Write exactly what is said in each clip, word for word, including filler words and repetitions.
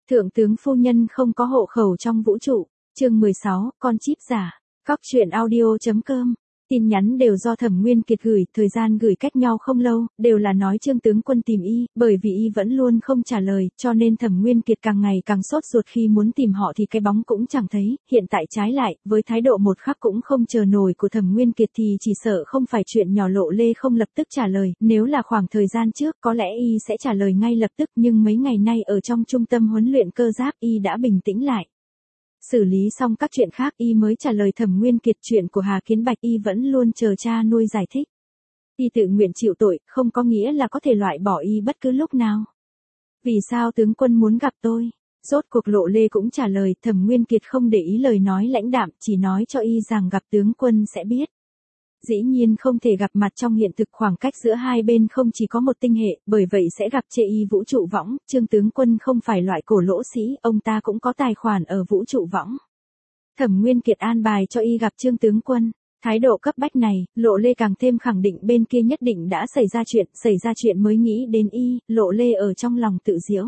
Thượng tướng phu nhân không có hộ khẩu trong vũ trụ. Chương mười sáu, con chip giả. Cóc truyện audio chấm com. Tin nhắn đều do Thẩm Nguyên Kiệt gửi, thời gian gửi cách nhau không lâu, đều là nói Trương tướng quân tìm y, bởi vì y vẫn luôn không trả lời, cho nên Thẩm Nguyên Kiệt càng ngày càng sốt ruột khi muốn tìm họ thì cái bóng cũng chẳng thấy, hiện tại trái lại, với thái độ một khắc cũng không chờ nổi của Thẩm Nguyên Kiệt thì chỉ sợ không phải chuyện nhỏ Lộ Lê không lập tức trả lời, nếu là khoảng thời gian trước có lẽ y sẽ trả lời ngay lập tức, nhưng mấy ngày nay ở trong trung tâm huấn luyện cơ giáp y đã bình tĩnh lại. Xử lý xong các chuyện khác y mới trả lời Thẩm Nguyên Kiệt chuyện của Hà Kiến Bạch y vẫn luôn chờ cha nuôi giải thích. Y tự nguyện chịu tội, không có nghĩa là có thể loại bỏ y bất cứ lúc nào. Vì sao tướng quân muốn gặp tôi? Rốt cuộc Lộ Lê cũng trả lời, Thẩm Nguyên Kiệt không để ý lời nói lãnh đạm, chỉ nói cho y rằng gặp tướng quân sẽ biết. Dĩ nhiên không thể gặp mặt trong hiện thực, khoảng cách giữa hai bên không chỉ có một tinh hệ, bởi vậy sẽ gặp chê y vũ trụ võng, Trương tướng quân không phải loại cổ lỗ sĩ, ông ta cũng có tài khoản ở vũ trụ võng. Thẩm Nguyên Kiệt an bài cho y gặp Trương tướng quân. Thái độ cấp bách này, Lộ Lê càng thêm khẳng định bên kia nhất định đã xảy ra chuyện, xảy ra chuyện mới nghĩ đến y, Lộ Lê ở trong lòng tự giễu.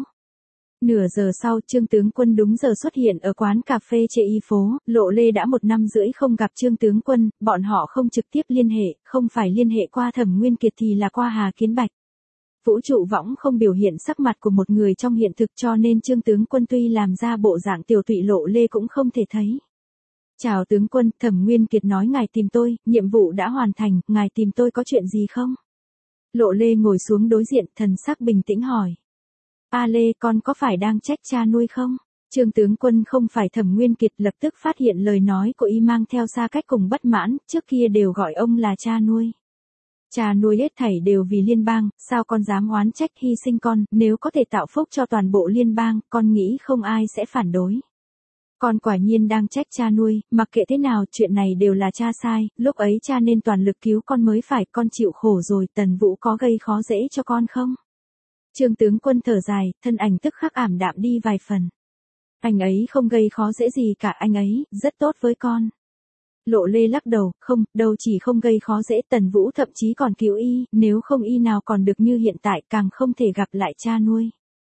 Nửa giờ sau, Trương tướng quân đúng giờ xuất hiện ở quán cà phê Chê Y phố, Lộ Lê đã một năm rưỡi không gặp Trương tướng quân, bọn họ không trực tiếp liên hệ, không phải liên hệ qua Thẩm Nguyên Kiệt thì là qua Hà Kiến Bạch. Vũ trụ võng không biểu hiện sắc mặt của một người trong hiện thực cho nên Trương tướng quân tuy làm ra bộ dạng tiểu tụy Lộ Lê cũng không thể thấy. Chào tướng quân, Thẩm Nguyên Kiệt nói ngài tìm tôi, nhiệm vụ đã hoàn thành, ngài tìm tôi có chuyện gì không? Lộ Lê ngồi xuống đối diện, thần sắc bình tĩnh hỏi. A Lê, con có phải đang trách cha nuôi không? Trương tướng quân không phải Thẩm Nguyên Kiệt, lập tức phát hiện lời nói của y mang theo xa cách cùng bất mãn, trước kia đều gọi ông là cha nuôi. Cha nuôi hết thảy đều vì liên bang, sao con dám oán trách hy sinh con, nếu có thể tạo phúc cho toàn bộ liên bang, con nghĩ không ai sẽ phản đối. Con quả nhiên đang trách cha nuôi, mặc kệ thế nào, chuyện này đều là cha sai, lúc ấy cha nên toàn lực cứu con mới phải, con chịu khổ rồi, Tần Vũ có gây khó dễ cho con không? Trương tướng quân thở dài, thân ảnh tức khắc ảm đạm đi vài phần. Anh ấy không gây khó dễ gì cả, anh ấy rất tốt với con. Lộ Lê lắc đầu, không, đâu chỉ không gây khó dễ, Tần Vũ thậm chí còn cứu y, nếu không y nào còn được như hiện tại, càng không thể gặp lại cha nuôi.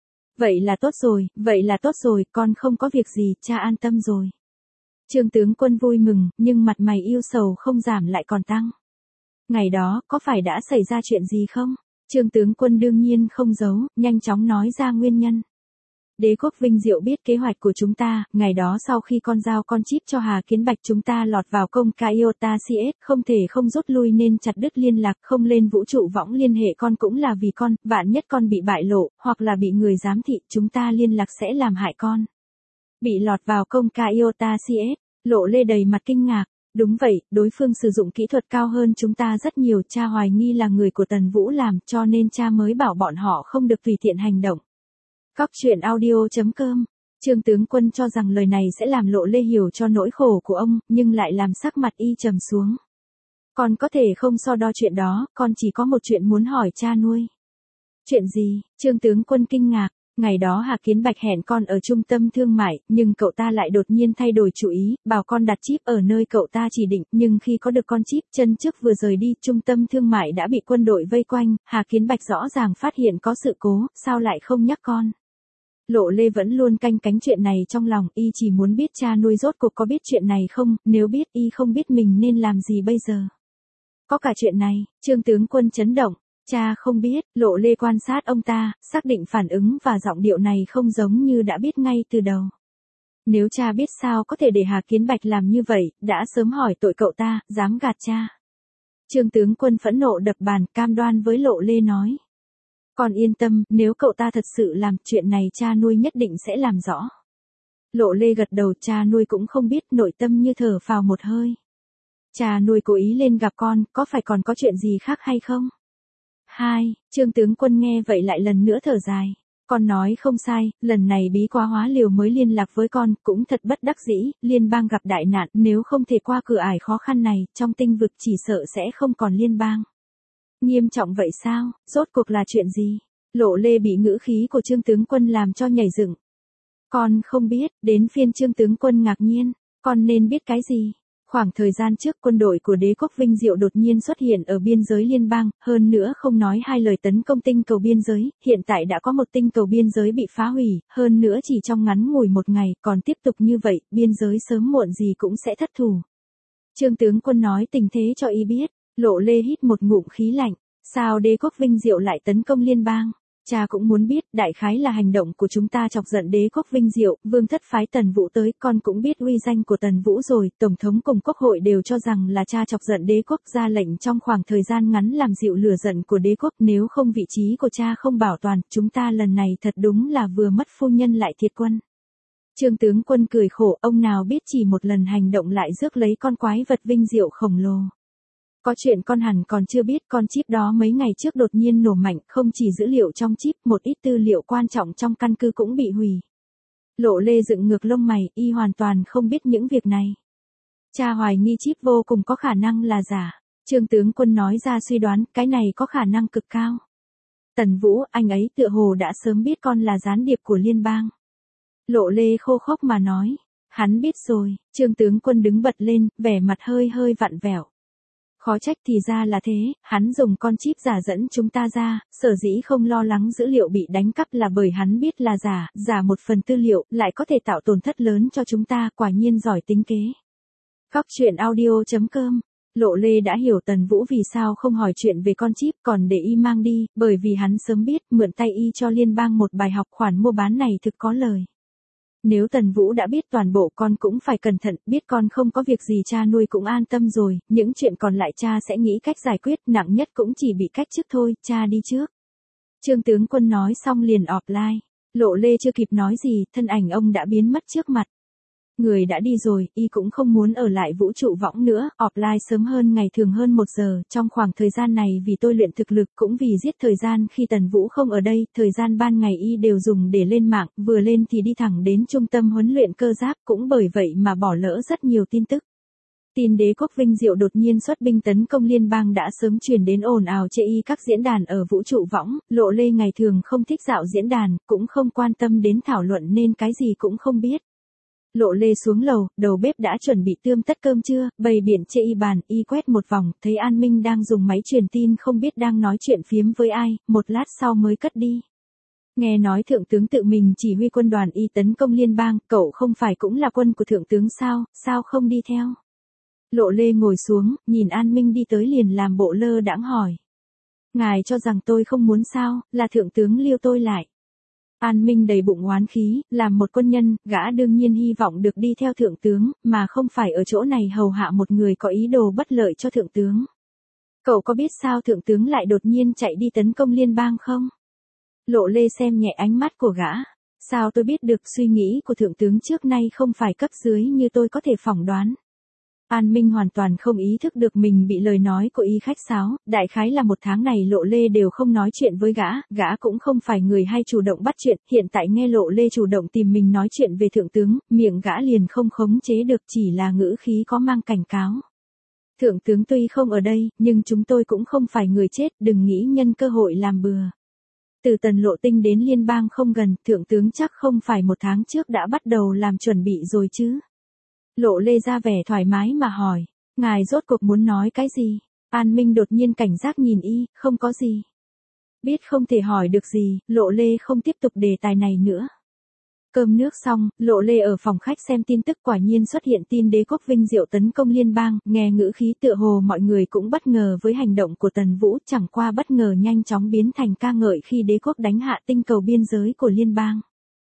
Vậy là tốt rồi, vậy là tốt rồi, con không có việc gì, cha an tâm rồi. Trương tướng quân vui mừng, nhưng mặt mày yêu sầu không giảm lại còn tăng. Ngày đó, có phải đã xảy ra chuyện gì không? Trương tướng quân đương nhiên không giấu, nhanh chóng nói ra nguyên nhân. Đế quốc Vinh Diệu biết kế hoạch của chúng ta, ngày đó sau khi con giao con chip cho Hà Kiến Bạch chúng ta lọt vào công ca Iota xê ét, không thể không rút lui nên chặt đứt liên lạc, không lên vũ trụ võng liên hệ con cũng là vì con, vạn nhất con bị bại lộ, hoặc là bị người giám thị, chúng ta liên lạc sẽ làm hại con. Bị lọt vào công ca Iota xê ét, Lộ Lê đầy mặt kinh ngạc. Đúng vậy, đối phương sử dụng kỹ thuật cao hơn chúng ta rất nhiều, cha hoài nghi là người của Tần Vũ làm, cho nên cha mới bảo bọn họ không được tùy tiện hành động. Cóc truyện audio chấm com. Trương tướng quân cho rằng lời này sẽ làm Lộ Lê hiểu cho nỗi khổ của ông, nhưng lại làm sắc mặt y trầm xuống. Con có thể không so đo chuyện đó, con chỉ có một chuyện muốn hỏi cha nuôi. Chuyện gì? Trương tướng quân kinh ngạc. Ngày đó Hà Kiến Bạch hẹn con ở trung tâm thương mại, nhưng cậu ta lại đột nhiên thay đổi chủ ý, bảo con đặt chip ở nơi cậu ta chỉ định, nhưng khi có được con chip, chân trước vừa rời đi, trung tâm thương mại đã bị quân đội vây quanh, Hà Kiến Bạch rõ ràng phát hiện có sự cố, sao lại không nhắc con? Lộ Lê vẫn luôn canh cánh chuyện này trong lòng, y chỉ muốn biết cha nuôi rốt cuộc có biết chuyện này không, nếu biết y không biết mình nên làm gì bây giờ. Có cả chuyện này, Trương tướng quân chấn động. Cha không biết, Lộ Lê quan sát ông ta, xác định phản ứng và giọng điệu này không giống như đã biết ngay từ đầu. Nếu cha biết sao có thể để Hà Kiến Bạch làm như vậy, đã sớm hỏi tội cậu ta, dám gạt cha. Trương tướng quân phẫn nộ đập bàn, cam đoan với Lộ Lê nói. Con yên tâm, nếu cậu ta thật sự làm chuyện này cha nuôi nhất định sẽ làm rõ. Lộ Lê gật đầu, cha nuôi cũng không biết, nội tâm như thở phào một hơi. Cha nuôi cố ý lên gặp con, có phải còn có chuyện gì khác hay không? Hai, Trương tướng quân nghe vậy lại lần nữa thở dài. Con nói không sai, lần này bí quá hóa liều mới liên lạc với con, cũng thật bất đắc dĩ, liên bang gặp đại nạn, nếu không thể qua cửa ải khó khăn này, trong tinh vực chỉ sợ sẽ không còn liên bang. Nghiêm trọng vậy sao, rốt cuộc là chuyện gì? Lộ Lê bị ngữ khí của Trương tướng quân làm cho nhảy dựng. Con không biết, đến phiên Trương tướng quân ngạc nhiên, con nên biết cái gì? Khoảng thời gian trước quân đội của đế quốc Vinh Diệu đột nhiên xuất hiện ở biên giới liên bang, hơn nữa không nói hai lời tấn công tinh cầu biên giới, hiện tại đã có một tinh cầu biên giới bị phá hủy, hơn nữa chỉ trong ngắn ngủi một ngày, còn tiếp tục như vậy, biên giới sớm muộn gì cũng sẽ thất thủ. Trương tướng quân nói tình thế cho y biết, Lộ Lê hít một ngụm khí lạnh, sao đế quốc Vinh Diệu lại tấn công liên bang? Cha cũng muốn biết, đại khái là hành động của chúng ta chọc giận đế quốc Vinh Diệu, vương thất phái Tần Vũ tới, con cũng biết uy danh của Tần Vũ rồi, tổng thống cùng quốc hội đều cho rằng là cha chọc giận đế quốc, ra lệnh trong khoảng thời gian ngắn làm dịu lửa giận của đế quốc, nếu không vị trí của cha không bảo toàn, chúng ta lần này thật đúng là vừa mất phu nhân lại thiệt quân. Trương tướng quân cười khổ, ông nào biết chỉ một lần hành động lại rước lấy con quái vật Vinh Diệu khổng lồ. Có chuyện con hẳn còn chưa biết, con chip đó mấy ngày trước đột nhiên nổ mạnh, không chỉ dữ liệu trong chip, một ít tư liệu quan trọng trong căn cứ cũng bị hủy. Lộ Lê dựng ngược lông mày, y hoàn toàn không biết những việc này. Cha hoài nghi chip vô cùng có khả năng là giả. Trương tướng quân nói ra suy đoán, cái này có khả năng cực cao. Tần Vũ, anh ấy tựa hồ đã sớm biết con là gián điệp của liên bang. Lộ Lê khô khốc mà nói, hắn biết rồi. Trương tướng quân đứng bật lên, vẻ mặt hơi hơi vặn vẹo. Khó trách thì ra là thế, hắn dùng con chip giả dẫn chúng ta ra, sở dĩ không lo lắng dữ liệu bị đánh cắp là bởi hắn biết là giả, giả một phần tư liệu, lại có thể tạo tổn thất lớn cho chúng ta, quả nhiên giỏi tính kế. Góc truyện audio chấm com. Lộ Lê đã hiểu Tần Vũ vì sao không hỏi chuyện về con chip còn để y mang đi, bởi vì hắn sớm biết mượn tay y cho liên bang một bài học, khoản mua bán này thực có lời. Nếu Tần Vũ đã biết toàn bộ, con cũng phải cẩn thận, biết con không có việc gì cha nuôi cũng an tâm rồi, những chuyện còn lại cha sẽ nghĩ cách giải quyết, nặng nhất cũng chỉ bị cách chức thôi, cha đi trước. Trương tướng quân nói xong liền offline, Lộ Lê chưa kịp nói gì, thân ảnh ông đã biến mất trước mặt. Người đã đi rồi, y cũng không muốn ở lại vũ trụ võng nữa, offline sớm hơn ngày thường hơn một giờ, trong khoảng thời gian này vì tôi luyện thực lực cũng vì giết thời gian khi Tần Vũ không ở đây, thời gian ban ngày y đều dùng để lên mạng, vừa lên thì đi thẳng đến trung tâm huấn luyện cơ giáp, cũng bởi vậy mà bỏ lỡ rất nhiều tin tức. Tin đế quốc Vinh Diệu đột nhiên xuất binh tấn công liên bang đã sớm truyền đến ồn ào chê y các diễn đàn ở vũ trụ võng, Lộ Lê ngày thường không thích dạo diễn đàn, cũng không quan tâm đến thảo luận nên cái gì cũng không biết. Lộ Lê xuống lầu, đầu bếp đã chuẩn bị tươm tất cơm trưa, bày biện chê y bàn, y quét một vòng, thấy An Minh đang dùng máy truyền tin không biết đang nói chuyện phiếm với ai, một lát sau mới cất đi. Nghe nói thượng tướng tự mình chỉ huy quân đoàn y tấn công liên bang, cậu không phải cũng là quân của thượng tướng sao, sao không đi theo? Lộ Lê ngồi xuống, nhìn An Minh đi tới liền làm bộ lơ đãng hỏi. Ngài cho rằng tôi không muốn sao, là thượng tướng liêu tôi lại. An Minh đầy bụng oán khí, làm một quân nhân, gã đương nhiên hy vọng được đi theo thượng tướng, mà không phải ở chỗ này hầu hạ một người có ý đồ bất lợi cho thượng tướng. Cậu có biết sao thượng tướng lại đột nhiên chạy đi tấn công liên bang không? Lộ Lê xem nhẹ ánh mắt của gã. Sao tôi biết được suy nghĩ của thượng tướng trước nay không phải cấp dưới như tôi có thể phỏng đoán. An Minh hoàn toàn không ý thức được mình bị lời nói của y khách sáo, đại khái là một tháng này Lộ Lê đều không nói chuyện với gã, gã cũng không phải người hay chủ động bắt chuyện, hiện tại nghe Lộ Lê chủ động tìm mình nói chuyện về thượng tướng, miệng gã liền không khống chế được, chỉ là ngữ khí có mang cảnh cáo. Thượng tướng tuy không ở đây, nhưng chúng tôi cũng không phải người chết, đừng nghĩ nhân cơ hội làm bừa. Từ Tần Lộ Tinh đến liên bang không gần, thượng tướng chắc không phải một tháng trước đã bắt đầu làm chuẩn bị rồi chứ. Lộ Lê ra vẻ thoải mái mà hỏi, ngài rốt cuộc muốn nói cái gì? An Minh đột nhiên cảnh giác nhìn y, không có gì. Biết không thể hỏi được gì, Lộ Lê không tiếp tục đề tài này nữa. Cơm nước xong, Lộ Lê ở phòng khách xem tin tức, quả nhiên xuất hiện tin đế quốc Vinh Diệu tấn công liên bang, nghe ngữ khí tựa hồ mọi người cũng bất ngờ với hành động của Tần Vũ, chẳng qua bất ngờ nhanh chóng biến thành ca ngợi khi đế quốc đánh hạ tinh cầu biên giới của liên bang.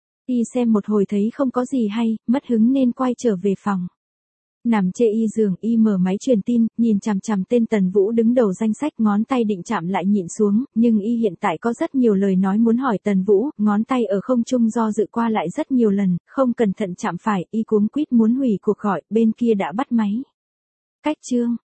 Y xem một hồi thấy không có gì hay, mất hứng nên quay trở về phòng. Nằm chê y giường, y mở máy truyền tin, nhìn chằm chằm tên Tần Vũ đứng đầu danh sách, ngón tay định chạm lại nhịn xuống, nhưng y hiện tại có rất nhiều lời nói muốn hỏi Tần Vũ, ngón tay ở không trung do dự qua lại rất nhiều lần, không cẩn thận chạm phải, y cuống quýt muốn hủy cuộc gọi, bên kia đã bắt máy. Cách chương